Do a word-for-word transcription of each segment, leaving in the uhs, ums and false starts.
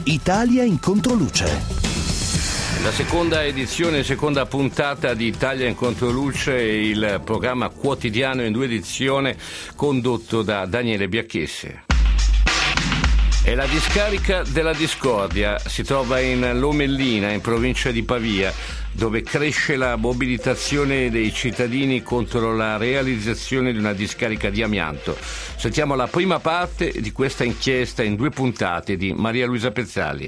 Italia in controluce. La seconda edizione, seconda puntata di Italia in controluce, il programma quotidiano in due edizioni condotto da Daniele Biacchesse. E la discarica della discordia si trova in Lomellina, in provincia di Pavia, dove cresce la mobilitazione dei cittadini contro la realizzazione di una discarica di amianto. Sentiamo la prima parte di questa inchiesta in due puntate di Maria Luisa Pezzali.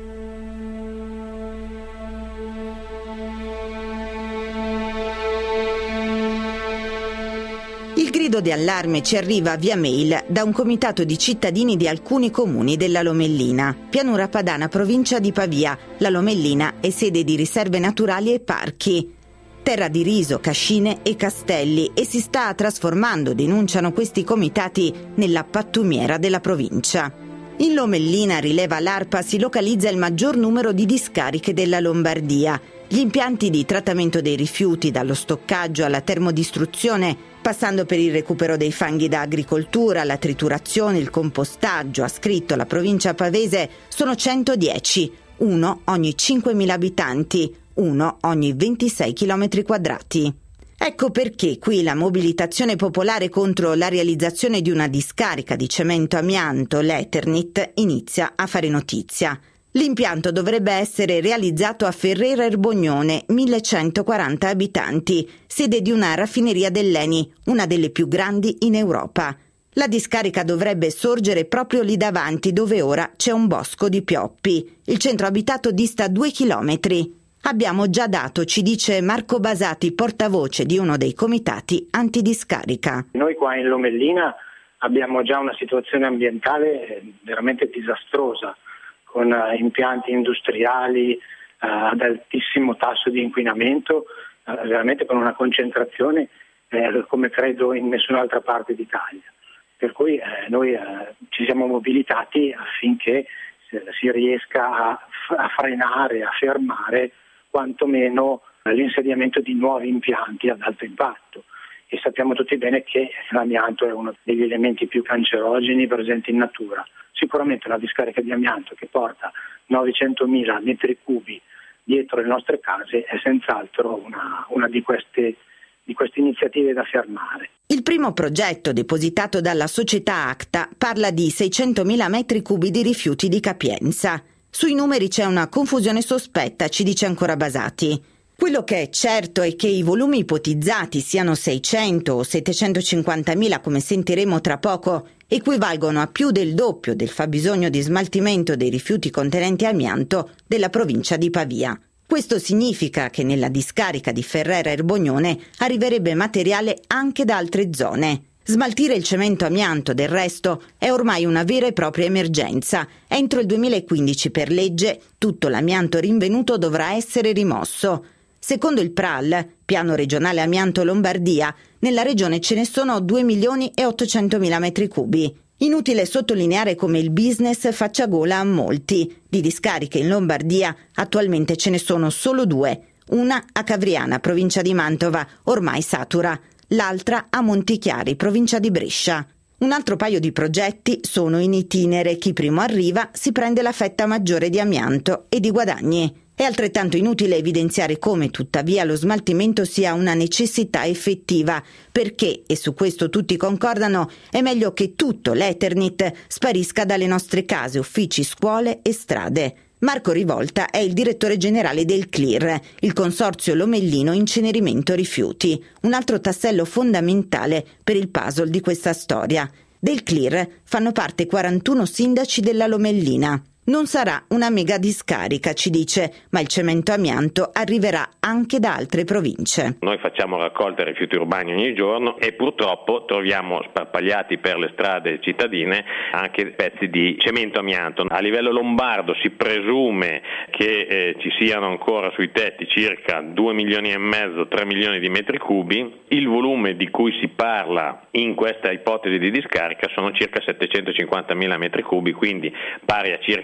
Il grido di allarme ci arriva via mail da un comitato di cittadini di alcuni comuni della Lomellina, pianura padana, provincia di Pavia. La Lomellina è sede di riserve naturali e parchi, terra di riso, cascine e castelli, e si sta trasformando, denunciano questi comitati, nella pattumiera della provincia. In Lomellina, rileva l'ARPA, si localizza il maggior numero di discariche della Lombardia. Gli impianti di trattamento dei rifiuti, dallo stoccaggio alla termodistruzione, passando per il recupero dei fanghi da agricoltura, la triturazione, il compostaggio, ha scritto la provincia pavese, sono centodieci, uno ogni cinquemila abitanti, uno ogni ventisei chilometri quadrati. Ecco perché qui la mobilitazione popolare contro la realizzazione di una discarica di cemento amianto, l'Eternit, inizia a fare notizia. L'impianto dovrebbe essere realizzato a Ferrera Erbognone, millecentoquaranta abitanti, sede di una raffineria dell'Eni, una delle più grandi in Europa. La discarica dovrebbe sorgere proprio lì davanti, dove ora c'è un bosco di pioppi. Il centro abitato dista due chilometri. Abbiamo già dato, ci dice Marco Basati, portavoce di uno dei comitati antidiscarica. Noi qua in Lomellina abbiamo già una situazione ambientale veramente disastrosa, con uh, impianti industriali uh, ad altissimo tasso di inquinamento, uh, veramente con una concentrazione eh, come credo in nessun'altra parte d'Italia. Per cui eh, noi eh, ci siamo mobilitati affinché eh, si riesca a, f- a frenare, a fermare quantomeno eh, l'insediamento di nuovi impianti ad alto impatto. E sappiamo tutti bene che l'amianto è uno degli elementi più cancerogeni presenti in natura. Sicuramente una discarica di amianto che porta novecentomila metri cubi dietro le nostre case è senz'altro una, una di queste, di queste iniziative da fermare. Il primo progetto, depositato dalla società Acta, parla di seicentomila metri cubi di rifiuti di capienza. Sui numeri c'è una confusione sospetta, ci dice ancora Basati. Quello che è certo è che i volumi ipotizzati, siano seicento o settecentocinquantamila, come sentiremo tra poco, equivalgono a più del doppio del fabbisogno di smaltimento dei rifiuti contenenti amianto della provincia di Pavia. Questo significa che nella discarica di Ferrera Erbognone arriverebbe materiale anche da altre zone. Smaltire il cemento amianto, del resto, è ormai una vera e propria emergenza. Entro il duemilaquindici, per legge, tutto l'amianto rinvenuto dovrà essere rimosso. Secondo il P R A L, Piano Regionale Amianto Lombardia, nella regione ce ne sono due milioni e ottocentomila metri cubi. Inutile sottolineare come il business faccia gola a molti. Di discariche in Lombardia attualmente ce ne sono solo due. Una a Cavriana, provincia di Mantova, ormai satura. L'altra a Montichiari, provincia di Brescia. Un altro paio di progetti sono in itinere. Chi primo arriva si prende la fetta maggiore di amianto e di guadagni. È altrettanto inutile evidenziare come, tuttavia, lo smaltimento sia una necessità effettiva, perché, e su questo tutti concordano, è meglio che tutto l'Eternit sparisca dalle nostre case, uffici, scuole e strade. Marco Rivolta è il direttore generale del C L I R, il Consorzio Lomellino Incenerimento Rifiuti, un altro tassello fondamentale per il puzzle di questa storia. Del C L I R fanno parte quarantuno sindaci della Lomellina. Non sarà una mega discarica, ci dice, ma il cemento amianto arriverà anche da altre province. Noi facciamo raccolta rifiuti urbani ogni giorno e purtroppo troviamo sparpagliati per le strade cittadine anche pezzi di cemento amianto. A livello lombardo si presume che eh, ci siano ancora sui tetti circa due milioni e mezzo, tre milioni di metri cubi. Il volume di cui si parla in questa ipotesi di discarica sono circa settecentocinquantamila metri cubi, quindi pari a circa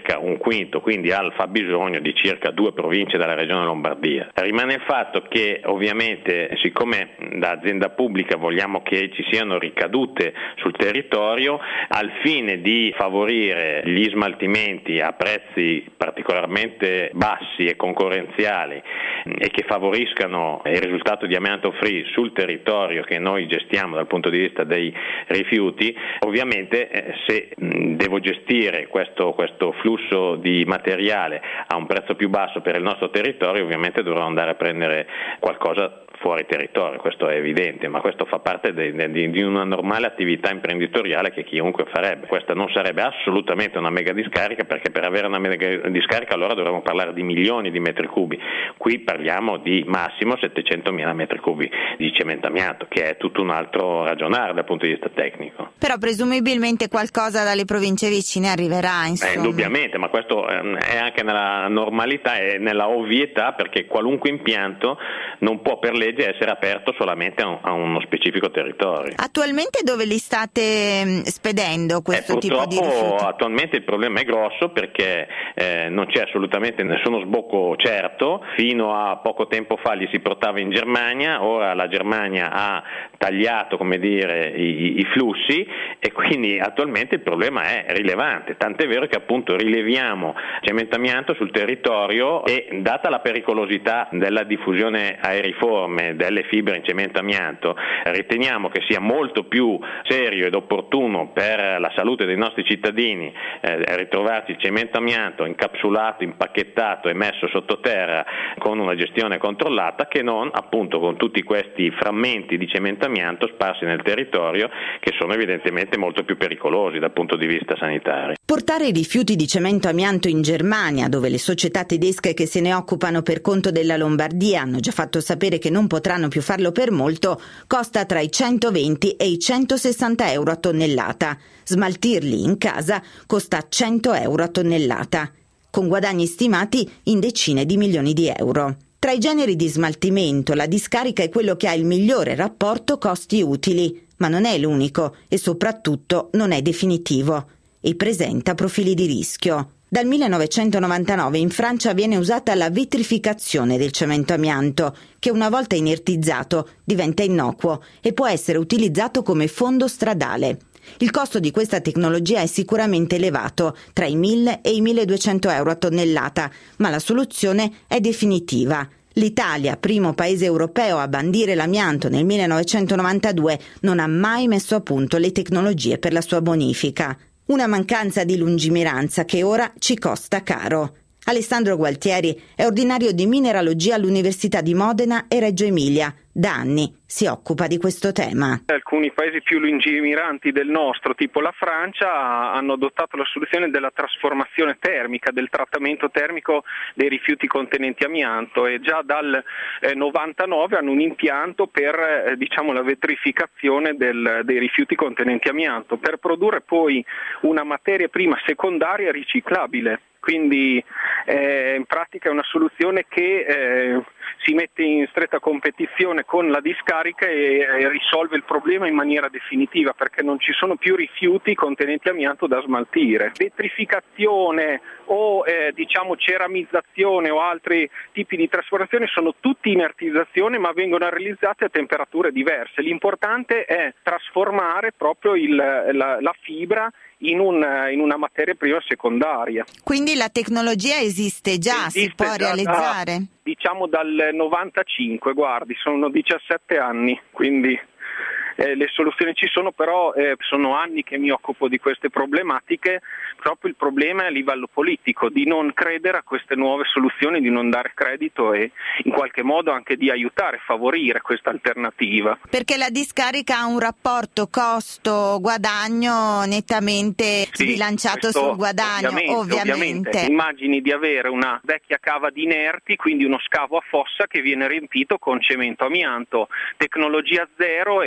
circa un quinto, quindi al fabbisogno di circa due province della regione Lombardia. Rimane il fatto che ovviamente, siccome da azienda pubblica vogliamo che ci siano ricadute sul territorio, al fine di favorire gli smaltimenti a prezzi particolarmente bassi e concorrenziali e che favoriscano il risultato di amianto free sul territorio che noi gestiamo dal punto di vista dei rifiuti, ovviamente eh, se mh, devo gestire questo, questo flusso di materiale a un prezzo più basso per il nostro territorio, ovviamente dovrò andare a prendere qualcosa fuori territorio, questo è evidente, ma questo fa parte de, de, di una normale attività imprenditoriale che chiunque farebbe. Questa non sarebbe assolutamente una mega discarica, perché per avere una mega discarica allora dovremmo parlare di milioni di metri cubi. Qui parliamo di massimo settecentomila metri cubi di cemento amianto, che è tutto un altro ragionare dal punto di vista tecnico. Però presumibilmente qualcosa dalle province vicine arriverà, insomma. Eh, indubbiamente, ma questo è anche nella normalità e nella ovvietà, perché qualunque impianto non può per legge essere aperto solamente a, un, a uno specifico territorio. Attualmente dove li state spedendo questo eh, tipo di rifiuti? Attualmente il problema è grosso perché eh, non c'è assolutamente nessuno sbocco certo. Fino a poco tempo fa li si portava in Germania, ora la Germania ha tagliato, come dire, i, i flussi, e quindi attualmente il problema è rilevante, tant'è vero che appunto rileviamo cemento amianto sul territorio e, data la pericolosità della diffusione aeriforme delle fibre in cemento amianto, riteniamo che sia molto più serio ed opportuno per la salute dei nostri cittadini eh, ritrovarci il cemento amianto incapsulato, impacchettato e messo sottoterra con una gestione controllata, che non appunto con tutti questi frammenti di cemento amianto sparsi nel territorio, che sono evidentemente molto più pericolosi dal punto di vista sanitario. Portare i rifiuti di cemento amianto in Germania, dove le società tedesche che se ne occupano per conto della Lombardia hanno già fatto sapere che non potranno più farlo per molto, costa tra i centoventi e i centosessanta euro a tonnellata. Smaltirli in casa costa cento euro a tonnellata, con guadagni stimati in decine di milioni di euro. Tra i generi di smaltimento, la discarica è quello che ha il migliore rapporto costi-utili, ma non è l'unico e soprattutto non è definitivo e presenta profili di rischio. Dal millenovecentonovantanove in Francia viene usata la vitrificazione del cemento amianto, che una volta inertizzato diventa innocuo e può essere utilizzato come fondo stradale. Il costo di questa tecnologia è sicuramente elevato, tra i mille e i milleduecento euro a tonnellata, ma la soluzione è definitiva. L'Italia, primo paese europeo a bandire l'amianto nel millenovecentonovantadue, non ha mai messo a punto le tecnologie per la sua bonifica. Una mancanza di lungimiranza che ora ci costa caro. Alessandro Gualtieri è ordinario di mineralogia all'Università di Modena e Reggio Emilia. Da anni si occupa di questo tema. Alcuni paesi più lungimiranti del nostro, tipo la Francia, hanno adottato la soluzione della trasformazione termica, del trattamento termico dei rifiuti contenenti amianto, e già dal eh, novantanove hanno un impianto per eh, diciamo la vetrificazione del, dei rifiuti contenenti amianto, per produrre poi una materia prima secondaria riciclabile. Quindi eh, in pratica è una soluzione che eh, si mette in stretta competizione con la discarica e, e risolve il problema in maniera definitiva, perché non ci sono più rifiuti contenenti amianto da smaltire. Vetrificazione o eh, diciamo ceramizzazione o altri tipi di trasformazione sono tutti inertizzazione, ma vengono realizzate a temperature diverse. L'importante è trasformare proprio il, la, la fibra In, un, in una materia prima secondaria. Quindi la tecnologia esiste già, esiste si può già realizzare? Da, diciamo dal novantacinque, guardi, sono diciassette anni, quindi eh, le soluzioni ci sono, però eh, sono anni che mi occupo di queste problematiche. Proprio il problema è a livello politico, di non credere a queste nuove soluzioni, di non dare credito e in qualche modo anche di aiutare, favorire questa alternativa. Perché la discarica ha un rapporto costo-guadagno nettamente sì, sbilanciato sul guadagno, ovviamente, ovviamente. ovviamente. Immagini di avere una vecchia cava di inerti, quindi uno scavo a fossa che viene riempito con cemento amianto, tecnologia zero e tutto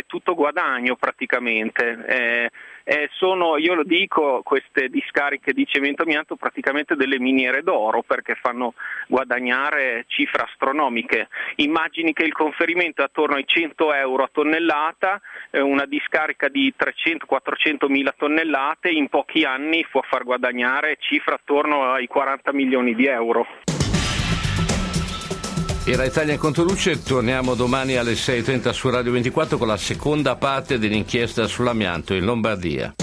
guadagno praticamente. Eh, eh, sono, io lo dico, queste discariche di cemento amianto praticamente delle miniere d'oro, perché fanno guadagnare cifre astronomiche. Immagini che il conferimento è attorno ai cento euro a tonnellata, eh, una discarica di trecento quattrocento mila tonnellate in pochi anni può far guadagnare cifre attorno ai quaranta milioni di euro. Era Italia in Controluce, torniamo domani alle sei e trenta su Radio ventiquattro con la seconda parte dell'inchiesta sull'amianto in Lombardia.